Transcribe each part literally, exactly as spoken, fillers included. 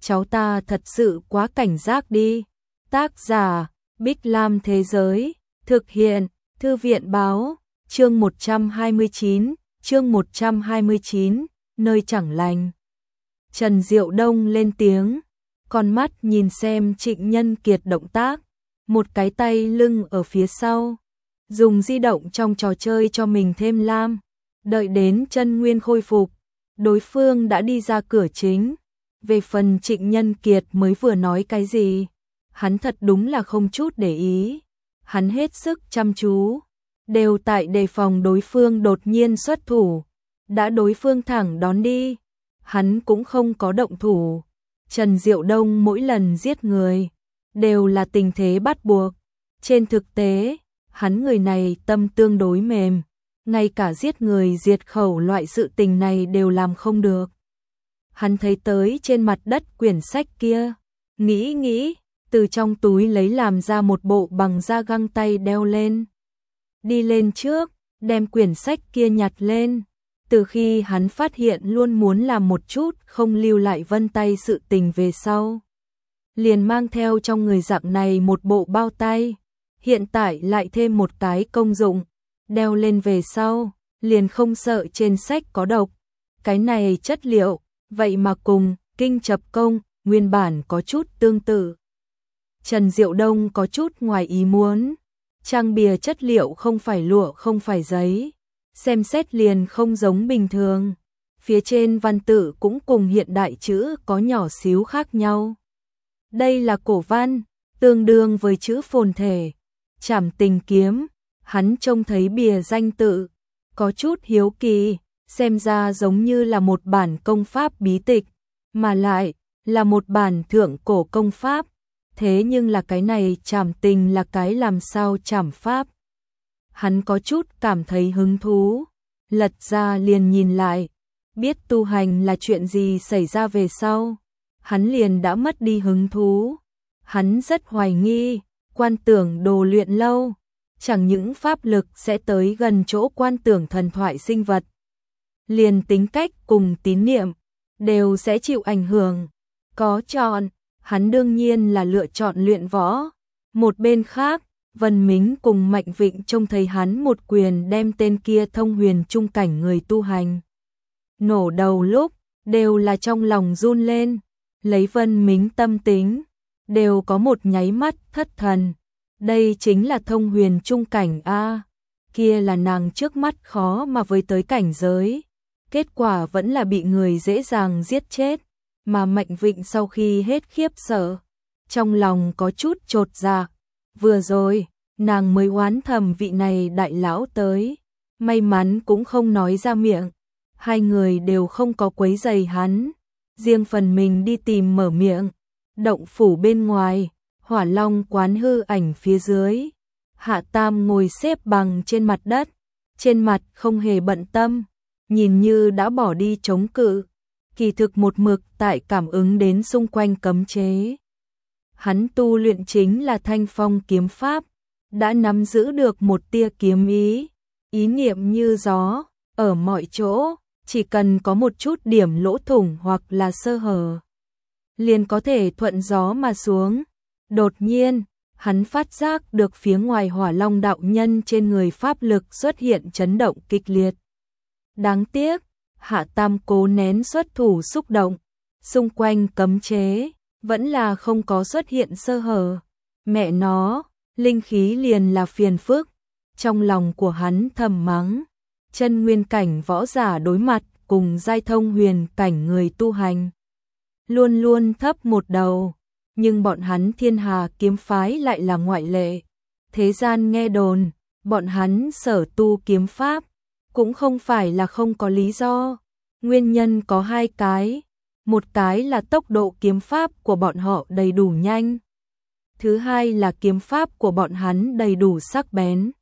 cháu ta thật sự quá cảnh giác đi. Tác giả, Bích Lam Thế Giới, thực hiện, Thư viện Báo, chương một trăm hai mươi chín, chương một trăm hai mươi chín, nơi chẳng lành. Trần Diệu Đông lên tiếng, con mắt nhìn xem Trịnh Nhân Kiệt động tác, một cái tay lưng ở phía sau, dùng di động trong trò chơi cho mình thêm lam, đợi đến chân nguyên khôi phục, đối phương đã đi ra cửa chính. Về phần Trịnh Nhân Kiệt mới vừa nói cái gì, hắn thật đúng là không chút để ý, hắn hết sức chăm chú, đều tại đề phòng đối phương đột nhiên xuất thủ, đã đối phương thẳng đón đi, hắn cũng không có động thủ. Trần Diệu Đông mỗi lần giết người, đều là tình thế bắt buộc, trên thực tế, hắn người này tâm tương đối mềm, ngay cả giết người diệt khẩu loại sự tình này đều làm không được. Hắn thấy tới trên mặt đất quyển sách kia, nghĩ nghĩ, từ trong túi lấy làm ra một bộ bằng da găng tay đeo lên. Đi lên trước, đem quyển sách kia nhặt lên. Từ khi hắn phát hiện luôn muốn làm một chút không lưu lại vân tay sự tình về sau, liền mang theo trong người dạng này một bộ bao tay, hiện tại lại thêm một cái công dụng, đeo lên về sau, liền không sợ trên sách có độc. Cái này chất liệu, vậy mà cùng kinh chập công nguyên bản có chút tương tự. Trần Diệu Đông có chút ngoài ý muốn, trang bìa chất liệu không phải lụa không phải giấy, xem xét liền không giống bình thường, phía trên văn tự cũng cùng hiện đại chữ có nhỏ xíu khác nhau. Đây là cổ văn, tương đương với chữ phồn thể, Trảm Tình Kiếm. Hắn trông thấy bìa danh tự, có chút hiếu kỳ, xem ra giống như là một bản công pháp bí tịch, mà lại là một bản thượng cổ công pháp. Thế nhưng là cái này trảm tình là cái làm sao trảm pháp? Hắn có chút cảm thấy hứng thú, lật ra liền nhìn lại, biết tu hành là chuyện gì xảy ra về sau, hắn liền đã mất đi hứng thú. Hắn rất hoài nghi, Quan Tưởng đồ luyện lâu, chẳng những pháp lực sẽ tới gần chỗ quan tưởng thần thoại sinh vật, liền tính cách cùng tín niệm đều sẽ chịu ảnh hưởng. Có chọn, hắn đương nhiên là lựa chọn luyện võ. Một bên khác, Vân Mính cùng Mạnh Vịnh trông thấy hắn một quyền đem tên kia thông huyền trung cảnh người tu hành nổ đầu lúc, đều là trong lòng run lên, lấy Vân Mính tâm tính, đều có một nháy mắt thất thần. Đây chính là thông huyền trung cảnh a, kia là nàng trước mắt khó mà với tới cảnh giới, kết quả vẫn là bị người dễ dàng giết chết. Mà Mạnh Vịnh sau khi hết khiếp sợ, trong lòng có chút chột dạ, vừa rồi, nàng mới oán thầm vị này đại lão tới, may mắn cũng không nói ra miệng, hai người đều không có quấy rầy hắn, riêng phần mình đi tìm mở miệng. Động phủ bên ngoài, Hỏa Long quán hư ảnh phía dưới, Hạ Tam ngồi xếp bằng trên mặt đất, trên mặt không hề bận tâm, nhìn như đã bỏ đi chống cự, kỳ thực một mực tại cảm ứng đến xung quanh cấm chế. Hắn tu luyện chính là Thanh Phong kiếm pháp, đã nắm giữ được một tia kiếm ý, ý niệm như gió, ở mọi chỗ, chỉ cần có một chút điểm lỗ thủng hoặc là sơ hở, liền có thể thuận gió mà xuống. Đột nhiên, hắn phát giác được phía ngoài Hỏa Long đạo nhân trên người pháp lực xuất hiện chấn động kịch liệt. Đáng tiếc, Hạ Tam cố nén xuất thủ xúc động, xung quanh cấm chế, vẫn là không có xuất hiện sơ hở. Mẹ nó, linh khí liền là phiền phức. Trong lòng của hắn thầm mắng, chân nguyên cảnh võ giả đối mặt cùng giai thông huyền cảnh người tu hành, luôn luôn thấp một đầu, nhưng bọn hắn Thiên Hà kiếm phái lại là ngoại lệ. Thế gian nghe đồn, bọn hắn sở tu kiếm pháp, cũng không phải là không có lý do. Nguyên nhân có hai cái, một cái là tốc độ kiếm pháp của bọn họ đầy đủ nhanh, thứ hai là kiếm pháp của bọn hắn đầy đủ sắc bén.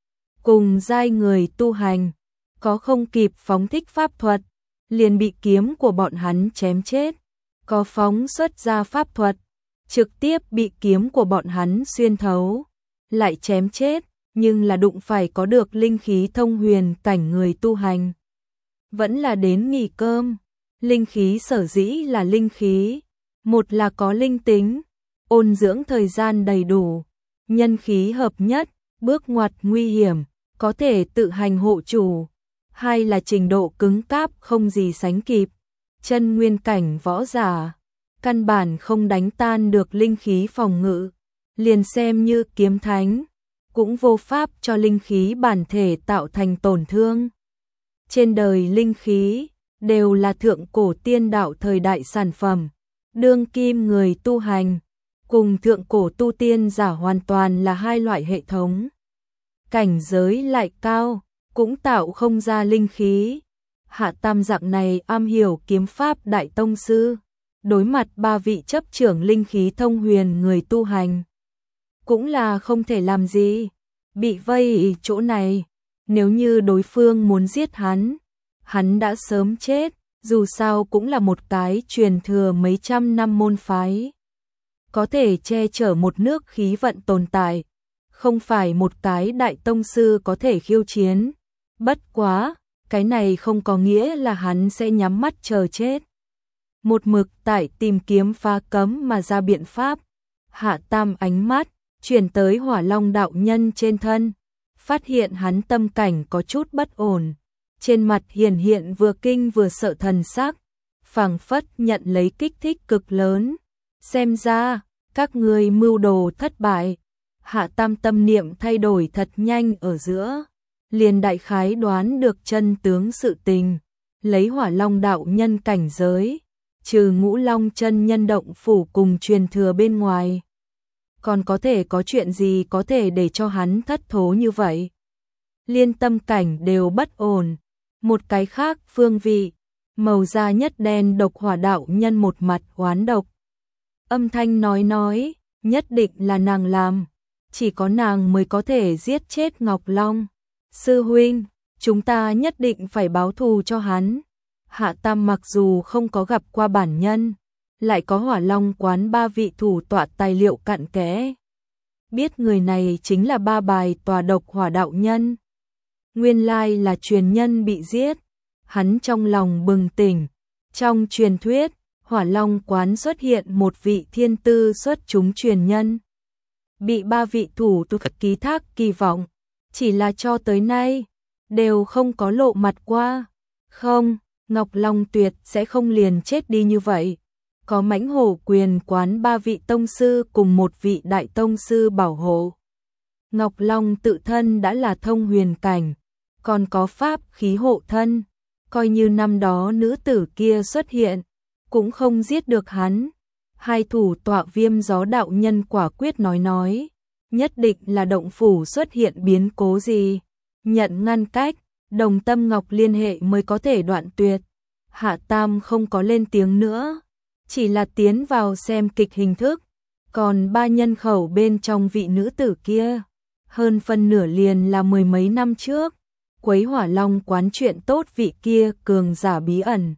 Cùng giai người tu hành, có không kịp phóng thích pháp thuật, liền bị kiếm của bọn hắn chém chết, có phóng xuất ra pháp thuật, trực tiếp bị kiếm của bọn hắn xuyên thấu, lại chém chết, nhưng là đụng phải có được linh khí thông huyền cảnh người tu hành. Vẫn là đến nghỉ cơm, linh khí sở dĩ là linh khí, Một là có linh tính, ôn dưỡng thời gian đầy đủ, nhân khí hợp nhất, bước ngoặt nguy hiểm, có thể tự hành hộ chủ. Hai là trình độ cứng cáp không gì sánh kịp, chân nguyên cảnh võ giả, căn bản không đánh tan được linh khí phòng ngự, liền xem như kiếm thánh, cũng vô pháp cho linh khí bản thể tạo thành tổn thương. Trên đời linh khí đều là thượng cổ tiên đạo thời đại sản phẩm, đương kim người tu hành cùng thượng cổ tu tiên giả hoàn toàn là hai loại hệ thống. Cảnh giới lại cao, cũng tạo không ra linh khí. Hạ Tam dạng này am hiểu kiếm pháp đại tông sư, đối mặt ba vị chấp trưởng linh khí thông huyền người tu hành, cũng là không thể làm gì, bị vây chỗ này, nếu như đối phương muốn giết hắn, hắn đã sớm chết, dù sao cũng là một cái truyền thừa mấy trăm năm môn phái, có thể che chở một nước khí vận tồn tại, không phải một cái đại tông sư có thể khiêu chiến. Bất quá, cái này không có nghĩa là hắn sẽ nhắm mắt chờ chết. Một mực tại tìm kiếm phá cấm mà ra biện pháp, Hạ Tam ánh mắt chuyển tới Hỏa Long đạo nhân trên thân, phát hiện hắn tâm cảnh có chút bất ổn, trên mặt hiển hiện vừa kinh vừa sợ thần sắc, phảng phất nhận lấy kích thích cực lớn. Xem ra, các ngươi mưu đồ thất bại. Hạ Tam tâm niệm thay đổi thật nhanh ở giữa, liền đại khái đoán được chân tướng sự tình, lấy Hỏa Long đạo nhân cảnh giới, trừ Ngũ Long chân nhân động phủ cùng truyền thừa bên ngoài, còn có thể có chuyện gì có thể để cho hắn thất thố như vậy. Liên tâm cảnh đều bất ổn. Một cái khác phương vị, màu da nhất đen độc hỏa đạo nhân một mặt oán độc. Âm thanh nói nói, nhất định là nàng làm, chỉ có nàng mới có thể giết chết Ngọc Long. Sư huynh, chúng ta nhất định phải báo thù cho hắn. Hạ Tam mặc dù không có gặp qua bản nhân, lại có Hỏa Long quán ba vị thủ tọa tài liệu cặn kẽ, biết người này chính là ba bài tòa độc hỏa đạo nhân. Nguyên lai là truyền nhân bị giết, hắn trong lòng bừng tỉnh. Trong truyền thuyết, Hỏa Long quán xuất hiện một vị thiên tư xuất chúng truyền nhân, bị ba vị thủ tu ký thác kỳ vọng, chỉ là cho tới nay đều không có lộ mặt qua. Không, Ngọc Long tuyệt sẽ không liền chết đi như vậy. Có Mãnh Hổ quyền quán ba vị tông sư cùng một vị đại tông sư bảo hộ. Ngọc Long tự thân đã là thông huyền cảnh, còn có pháp khí hộ thân, coi như năm đó nữ tử kia xuất hiện, cũng không giết được hắn. Hai thủ tọa Viêm Gió đạo nhân quả quyết nói nói, nhất định là động phủ xuất hiện biến cố gì, nhận ngăn cách, Đồng Tâm Ngọc liên hệ mới có thể đoạn tuyệt. Hạ Tam không có lên tiếng nữa, chỉ là tiến vào xem kịch hình thức. Còn ba nhân khẩu bên trong vị nữ tử kia, hơn phân nửa liền là mười mấy năm trước quấy Hỏa Long quán chuyện tốt vị kia cường giả bí ẩn.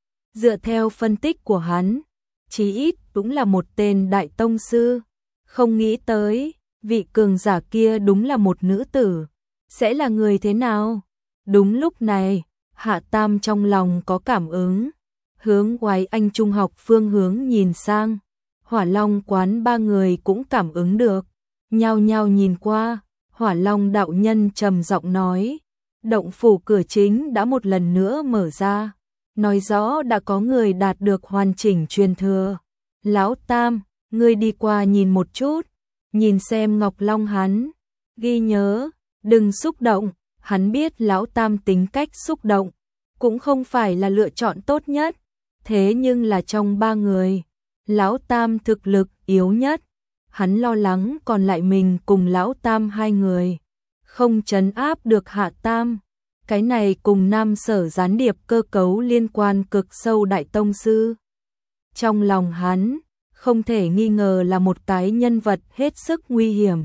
Dựa theo phân tích của hắn, chí ít cũng là một tên đại tông sư, không nghĩ tới vị cường giả kia đúng là một nữ tử, sẽ là người thế nào? Đúng lúc này, Hạ Tam trong lòng có cảm ứng, hướng Oái Anh trung học phương hướng nhìn sang. Hỏa Long quán ba người cũng cảm ứng được, nhao nhao nhìn qua. Hỏa Long đạo nhân trầm giọng nói, động phủ cửa chính đã một lần nữa mở ra, nói rõ đã có người đạt được hoàn chỉnh truyền thừa. Lão Tam, ngươi đi qua nhìn một chút, nhìn xem Ngọc Long hắn. Ghi nhớ, đừng xúc động. Hắn biết Lão Tam tính cách xúc động cũng không phải là lựa chọn tốt nhất, thế nhưng là trong ba người, Lão Tam thực lực yếu nhất, hắn lo lắng còn lại mình cùng Lão Tam hai người không trấn áp được Hạ Tam. Cái này cùng Nam Sở gián điệp cơ cấu liên quan cực sâu đại tông sư. Trong lòng hắn, không thể nghi ngờ là một cái nhân vật hết sức nguy hiểm.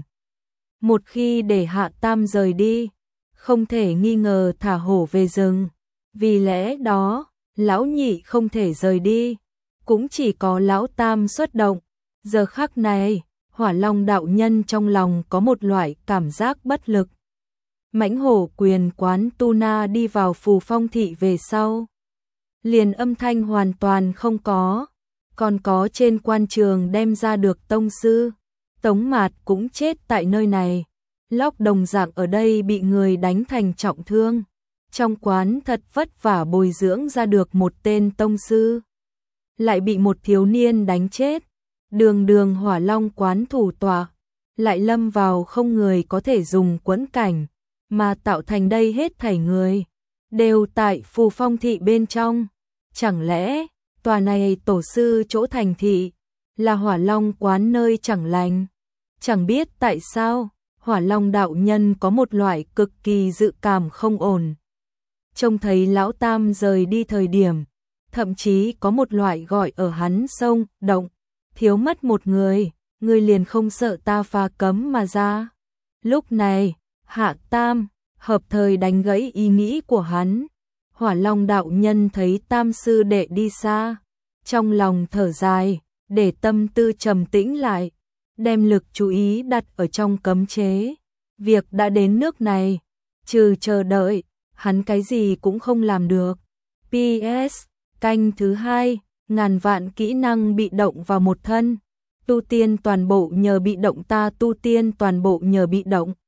Một khi để Hạ Tam rời đi, không thể nghi ngờ thả hổ về rừng. Vì lẽ đó, Lão Nhị không thể rời đi, cũng chỉ có Lão Tam xuất động. Giờ khắc này, Hỏa Long đạo nhân trong lòng có một loại cảm giác bất lực. Mãnh Hổ quyền quán Tu Na đi vào Phù Phong thị về sau, liền âm thanh hoàn toàn không có, còn có trên quan trường đem ra được tông sư. Tống Mạt cũng chết tại nơi này. Lóc đồng dạng ở đây bị người đánh thành trọng thương. Trong quán thật vất vả bồi dưỡng ra được một tên tông sư, lại bị một thiếu niên đánh chết. Đường đường Hỏa Long quán thủ tọa, lại lâm vào không người có thể dùng quẫn cảnh, mà tạo thành đây hết thảy người đều tại Phù Phong thị bên trong. Chẳng lẽ tòa này tổ sư chỗ thành thị là Hỏa Long quán nơi chẳng lành? Chẳng biết tại sao Hỏa Long đạo nhân có một loại cực kỳ dự cảm không ổn. Trông thấy lão tam rời đi thời điểm, thậm chí có một loại gọi ở hắn sông, động, thiếu mất một người, người liền không sợ ta phá cấm mà ra. Lúc này, Hạ Tam hợp thời đánh gãy ý nghĩ của hắn. Hỏa Long đạo nhân thấy Tam sư đệ đi xa, trong lòng thở dài, để tâm tư trầm tĩnh lại, đem lực chú ý đặt ở trong cấm chế. Việc đã đến nước này, trừ chờ đợi, hắn cái gì cũng không làm được. pê ét Canh thứ hai, ngàn vạn kỹ năng bị động vào một thân. Tu tiên toàn bộ nhờ bị động, ta tu tiên toàn bộ nhờ bị động.